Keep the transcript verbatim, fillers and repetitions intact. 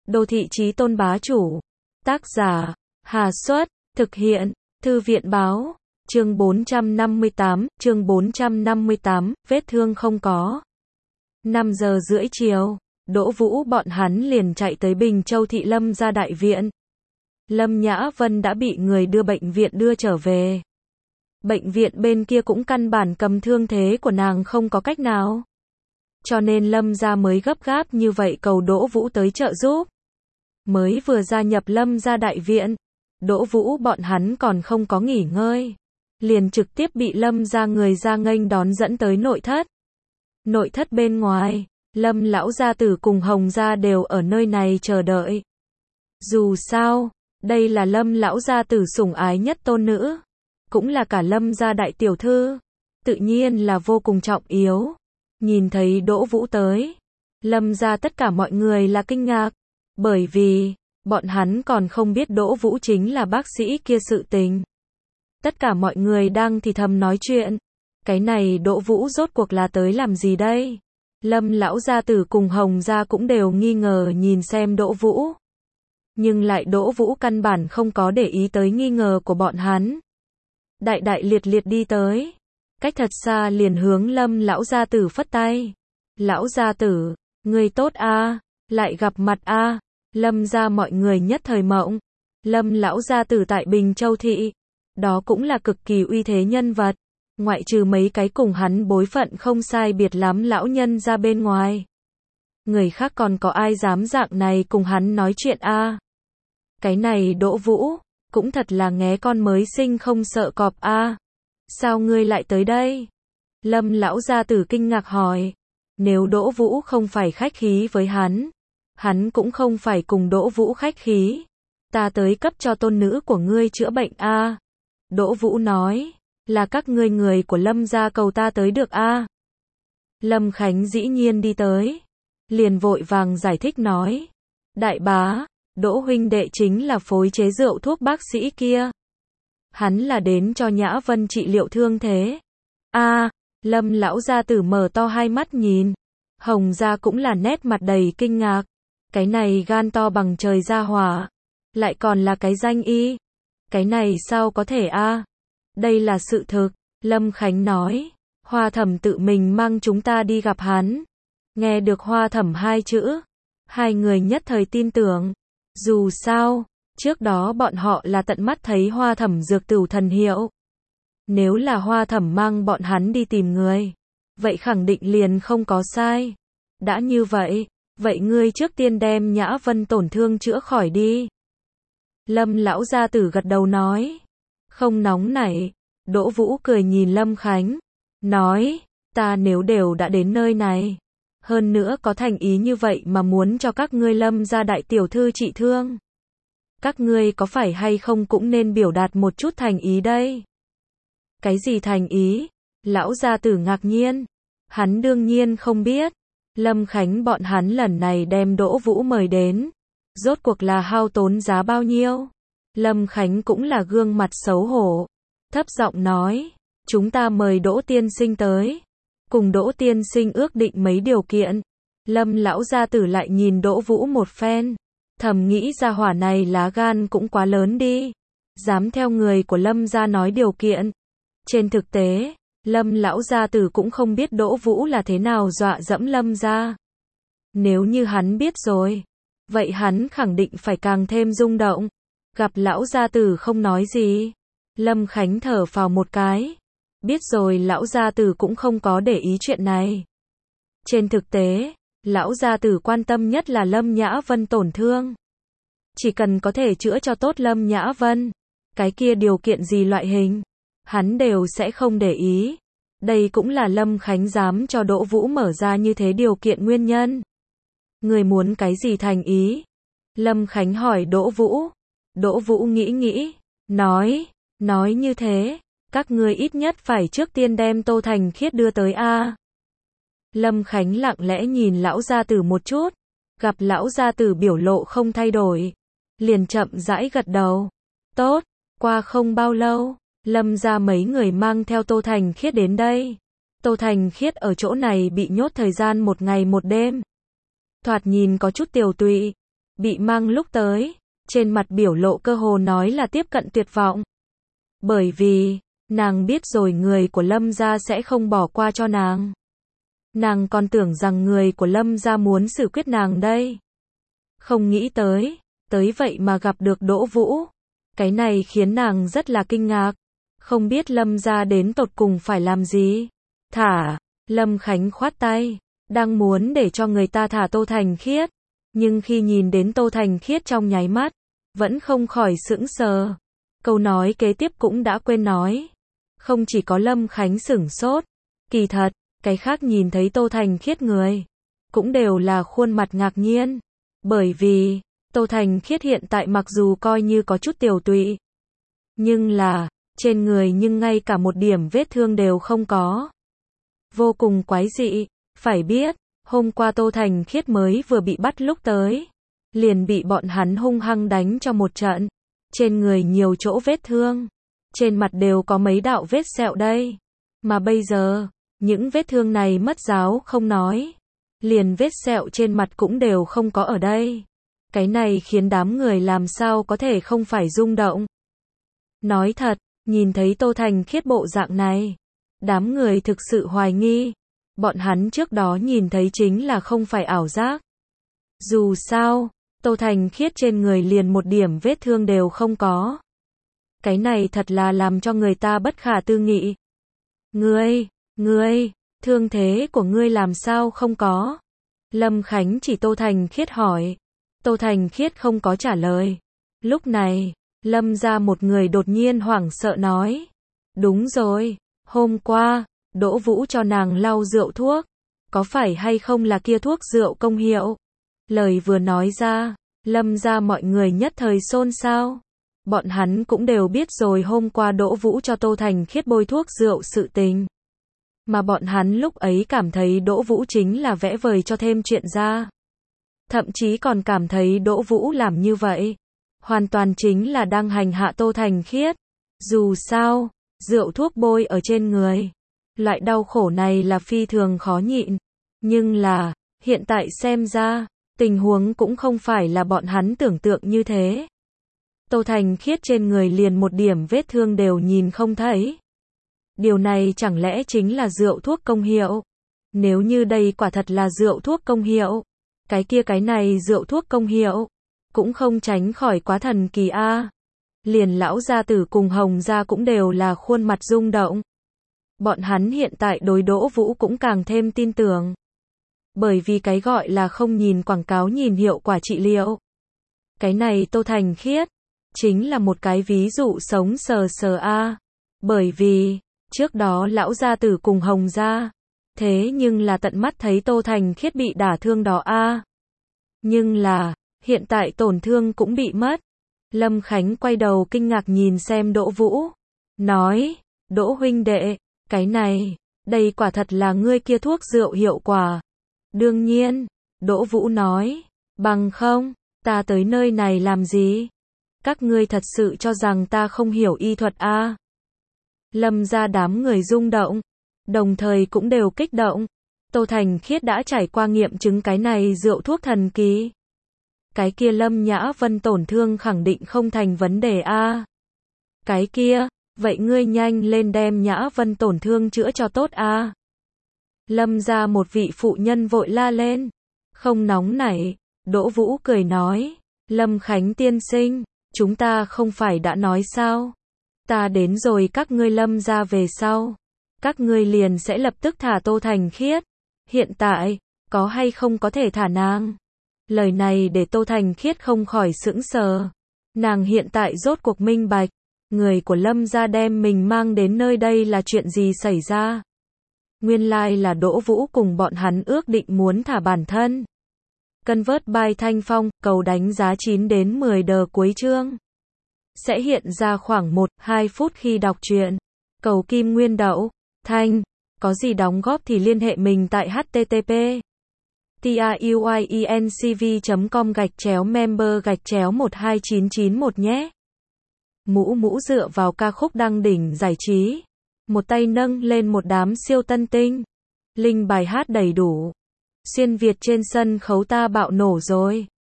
Đô thị chí tôn bá chủ. Tác giả, Hà Xuất, thực hiện, Thư viện báo, chương bốn trăm năm mươi tám, chương bốn trăm năm mươi tám, vết thương không có. năm giờ rưỡi chiều, Đỗ Vũ bọn hắn liền chạy tới Bình Châu thị Lâm gia đại viện. Lâm Nhã Vân đã bị người đưa bệnh viện đưa trở về. Bệnh viện bên kia cũng căn bản cầm thương thế của nàng không có cách nào. Cho nên Lâm gia mới gấp gáp như vậy cầu Đỗ Vũ tới trợ giúp. Mới vừa gia nhập Lâm gia đại viện, Đỗ Vũ bọn hắn còn không có nghỉ ngơi. Liền trực tiếp bị Lâm gia người ra nghênh đón dẫn tới nội thất. Nội thất bên ngoài, Lâm lão gia tử cùng Hồng gia đều ở nơi này chờ đợi. Dù sao, đây là Lâm lão gia tử sủng ái nhất tôn nữ, cũng là cả Lâm gia đại tiểu thư, tự nhiên là vô cùng trọng yếu. Nhìn thấy Đỗ Vũ tới, Lâm gia tất cả mọi người là kinh ngạc, bởi vì bọn hắn còn không biết Đỗ Vũ chính là bác sĩ kia sự tình. Tất cả mọi người đang thì thầm nói chuyện, cái này Đỗ Vũ rốt cuộc là tới làm gì đây? Lâm lão gia tử cùng Hồng gia cũng đều nghi ngờ nhìn xem Đỗ Vũ. Nhưng lại Đỗ Vũ căn bản không có để ý tới nghi ngờ của bọn hắn. Đại đại liệt liệt đi tới, cách thật xa liền hướng Lâm lão gia tử phất tay. Lão gia tử, người tốt a, lại gặp mặt a. Lâm gia mọi người nhất thời mộng. Lâm lão gia tử tại Bình Châu thị, đó cũng là cực kỳ uy thế nhân vật, ngoại trừ mấy cái cùng hắn bối phận không sai biệt lắm lão nhân ra bên ngoài. Người khác còn có ai dám dạng này cùng hắn nói chuyện a? Cái này Đỗ Vũ, cũng thật là nghé con mới sinh không sợ cọp a. Sao ngươi lại tới đây? Lâm lão gia tử kinh ngạc hỏi. Nếu Đỗ Vũ không phải khách khí với hắn, hắn cũng không phải cùng Đỗ Vũ khách khí. Ta tới cấp cho tôn nữ của ngươi chữa bệnh a. Đỗ Vũ nói, là các ngươi người của Lâm gia cầu ta tới được a. Lâm Khánh dĩ nhiên đi tới, liền vội vàng giải thích nói, đại bá, Đỗ huynh đệ chính là phối chế rượu thuốc bác sĩ kia. Hắn là đến cho Nhã Vân trị liệu thương thế. A, Lâm lão gia tử mở to hai mắt nhìn. Hồng gia cũng là nét mặt đầy kinh ngạc. Cái này gan to bằng trời ra hỏa, lại còn là cái danh y. Cái này sao có thể a? Đây là sự thực, Lâm Khánh nói. Hoa Thẩm tự mình mang chúng ta đi gặp hắn. Nghe được Hoa Thẩm hai chữ, hai người nhất thời tin tưởng. Dù sao, trước đó bọn họ là tận mắt thấy Hoa Thẩm dược tửu thần hiệu. Nếu là Hoa Thẩm mang bọn hắn đi tìm người, vậy khẳng định liền không có sai. Đã như vậy, vậy ngươi trước tiên đem Nhã Vân tổn thương chữa khỏi đi. Lâm lão gia tử gật đầu nói. Không nóng nảy. Đỗ Vũ cười nhìn Lâm Khánh, nói, ta nếu đều đã đến nơi này, hơn nữa có thành ý như vậy mà muốn cho các ngươi Lâm gia đại tiểu thư trị thương, các ngươi có phải hay không cũng nên biểu đạt một chút thành ý đây. Cái gì thành ý? Lão gia tử ngạc nhiên. Hắn đương nhiên không biết. Lâm Khánh bọn hắn lần này đem Đỗ Vũ mời đến, rốt cuộc là hao tốn giá bao nhiêu? Lâm Khánh cũng là gương mặt xấu hổ, thấp giọng nói, chúng ta mời Đỗ tiên sinh tới, cùng Đỗ tiên sinh ước định mấy điều kiện. Lâm lão gia tử lại nhìn Đỗ Vũ một phen, thầm nghĩ gia hỏa này lá gan cũng quá lớn đi, dám theo người của Lâm gia nói điều kiện. Trên thực tế, Lâm lão gia tử cũng không biết Đỗ Vũ là thế nào dọa dẫm Lâm gia. Nếu như hắn biết rồi, vậy hắn khẳng định phải càng thêm rung động. Gặp lão gia tử không nói gì, Lâm Khánh thở phào một cái, biết rồi lão gia tử cũng không có để ý chuyện này. Trên thực tế, lão gia tử quan tâm nhất là Lâm Nhã Vân tổn thương. Chỉ cần có thể chữa cho tốt Lâm Nhã Vân, cái kia điều kiện gì loại hình, hắn đều sẽ không để ý. Đây cũng là Lâm Khánh dám cho Đỗ Vũ mở ra như thế điều kiện nguyên nhân. Người muốn cái gì thành ý? Lâm Khánh hỏi Đỗ Vũ. Đỗ Vũ nghĩ nghĩ, nói, nói như thế, các ngươi ít nhất phải trước tiên đem Tô Thành Khiết đưa tới a. Lâm Khánh lặng lẽ nhìn lão gia tử một chút, gặp lão gia tử biểu lộ không thay đổi, liền chậm rãi gật đầu. Tốt, qua không bao lâu, Lâm gia mấy người mang theo Tô Thành Khiết đến đây. Tô Thành Khiết ở chỗ này bị nhốt thời gian một ngày một đêm. Thoạt nhìn có chút tiều tụy, bị mang lúc tới, trên mặt biểu lộ cơ hồ nói là tiếp cận tuyệt vọng. Bởi vì, nàng biết rồi người của Lâm gia sẽ không bỏ qua cho nàng. Nàng còn tưởng rằng người của Lâm gia muốn xử quyết nàng đây. Không nghĩ tới, tới vậy mà gặp được Đỗ Vũ. Cái này khiến nàng rất là kinh ngạc. Không biết Lâm gia đến tột cùng phải làm gì. Thả, Lâm Khánh khoát tay, đang muốn để cho người ta thả Tô Thành Khiết. Nhưng khi nhìn đến Tô Thành Khiết trong nháy mắt, vẫn không khỏi sững sờ. Câu nói kế tiếp cũng đã quên nói. Không chỉ có Lâm Khánh sửng sốt, kỳ thật, cái khác nhìn thấy Tô Thành Khiết người, cũng đều là khuôn mặt ngạc nhiên. Bởi vì, Tô Thành Khiết hiện tại mặc dù coi như có chút tiểu tụy, nhưng là, trên người nhưng ngay cả một điểm vết thương đều không có. Vô cùng quái dị, phải biết, hôm qua Tô Thành Khiết mới vừa bị bắt lúc tới, liền bị bọn hắn hung hăng đánh cho một trận. Trên người nhiều chỗ vết thương, trên mặt đều có mấy đạo vết sẹo đây. Mà bây giờ, những vết thương này mất giáo không nói, liền vết sẹo trên mặt cũng đều không có ở đây. Cái này khiến đám người làm sao có thể không phải rung động. Nói thật, nhìn thấy Tô Thành Khiết bộ dạng này, đám người thực sự hoài nghi, bọn hắn trước đó nhìn thấy chính là không phải ảo giác. Dù sao, Tô Thành Khiết trên người liền một điểm vết thương đều không có. Cái này thật là làm cho người ta bất khả tư nghị. Ngươi, ngươi, thương thế của ngươi làm sao không có? Lâm Khánh chỉ Tô Thành Khiết hỏi. Tô Thành Khiết không có trả lời. Lúc này, Lâm ra một người đột nhiên hoảng sợ nói. Đúng rồi, hôm qua, Đỗ Vũ cho nàng lau rượu thuốc. Có phải hay không là kia thuốc rượu công hiệu? Lời vừa nói ra, Lâm ra mọi người nhất thời xôn xao. Bọn hắn cũng đều biết rồi hôm qua Đỗ Vũ cho Tô Thành Khiết bôi thuốc rượu sự tình. Mà bọn hắn lúc ấy cảm thấy Đỗ Vũ chính là vẽ vời cho thêm chuyện ra. Thậm chí còn cảm thấy Đỗ Vũ làm như vậy, hoàn toàn chính là đang hành hạ Tô Thành Khiết. Dù sao, rượu thuốc bôi ở trên người, loại đau khổ này là phi thường khó nhịn. Nhưng là, hiện tại xem ra, tình huống cũng không phải là bọn hắn tưởng tượng như thế. Tô Thành Khiết trên người liền một điểm vết thương đều nhìn không thấy. Điều này chẳng lẽ chính là rượu thuốc công hiệu? Nếu như đây quả thật là rượu thuốc công hiệu, cái kia cái này rượu thuốc công hiệu, cũng không tránh khỏi quá thần kỳ a. Liền lão gia tử cùng Hồng gia cũng đều là khuôn mặt rung động. Bọn hắn hiện tại đối Đỗ Vũ cũng càng thêm tin tưởng. Bởi vì cái gọi là không nhìn quảng cáo nhìn hiệu quả trị liệu. Cái này Tô Thành Khiết, chính là một cái ví dụ sống sờ sờ a. Bởi vì, trước đó lão gia tử cùng Hồng gia, thế nhưng là tận mắt thấy Tô Thành Khiết bị đả thương đó a. Nhưng là, hiện tại tổn thương cũng bị mất. Lâm Khánh quay đầu kinh ngạc nhìn xem Đỗ Vũ, nói, Đỗ huynh đệ, cái này, đây quả thật là ngươi kia thuốc rượu hiệu quả. Đương nhiên, Đỗ Vũ nói, bằng không, ta tới nơi này làm gì? Các ngươi thật sự cho rằng ta không hiểu y thuật a? Lâm ra đám người rung động, đồng thời cũng đều kích động. Tô Thành Khiết đã trải qua nghiệm chứng cái này rượu thuốc thần kỳ. Cái kia Lâm Nhã Vân tổn thương khẳng định không thành vấn đề a. Cái kia, vậy ngươi nhanh lên đem Nhã Vân tổn thương chữa cho tốt a. Lâm ra một vị phụ nhân vội la lên. Không nóng nảy, Đỗ Vũ cười nói, Lâm Khánh tiên sinh, chúng ta không phải đã nói sao? Ta đến rồi các ngươi Lâm ra về sau, các ngươi liền sẽ lập tức thả Tô Thành Khiết. Hiện tại, có hay không có thể thả nàng? Lời này để Tô Thành Khiết không khỏi sững sờ. Nàng hiện tại rốt cuộc minh bạch, người của Lâm gia đem mình mang đến nơi đây là chuyện gì xảy ra? Nguyên lai là Đỗ Vũ cùng bọn hắn ước định muốn thả bản thân. Convert by Thanh Phong, cầu đánh giá chín đến mười đờ cuối chương. Sẽ hiện ra khoảng một đến hai phút khi đọc truyện. Cầu Kim Nguyên Đậu, Thanh, có gì đóng góp thì liên hệ mình tại http truyencv chấm com gạch chéo member gạch chéo một hai chín chín một nhé. Mũ Mũ dựa vào ca khúc đăng đỉnh giải trí, một tay nâng lên một đám siêu tân tinh. Linh bài hát đầy đủ. Xuyên Việt trên sân khấu ta bạo nổ rồi.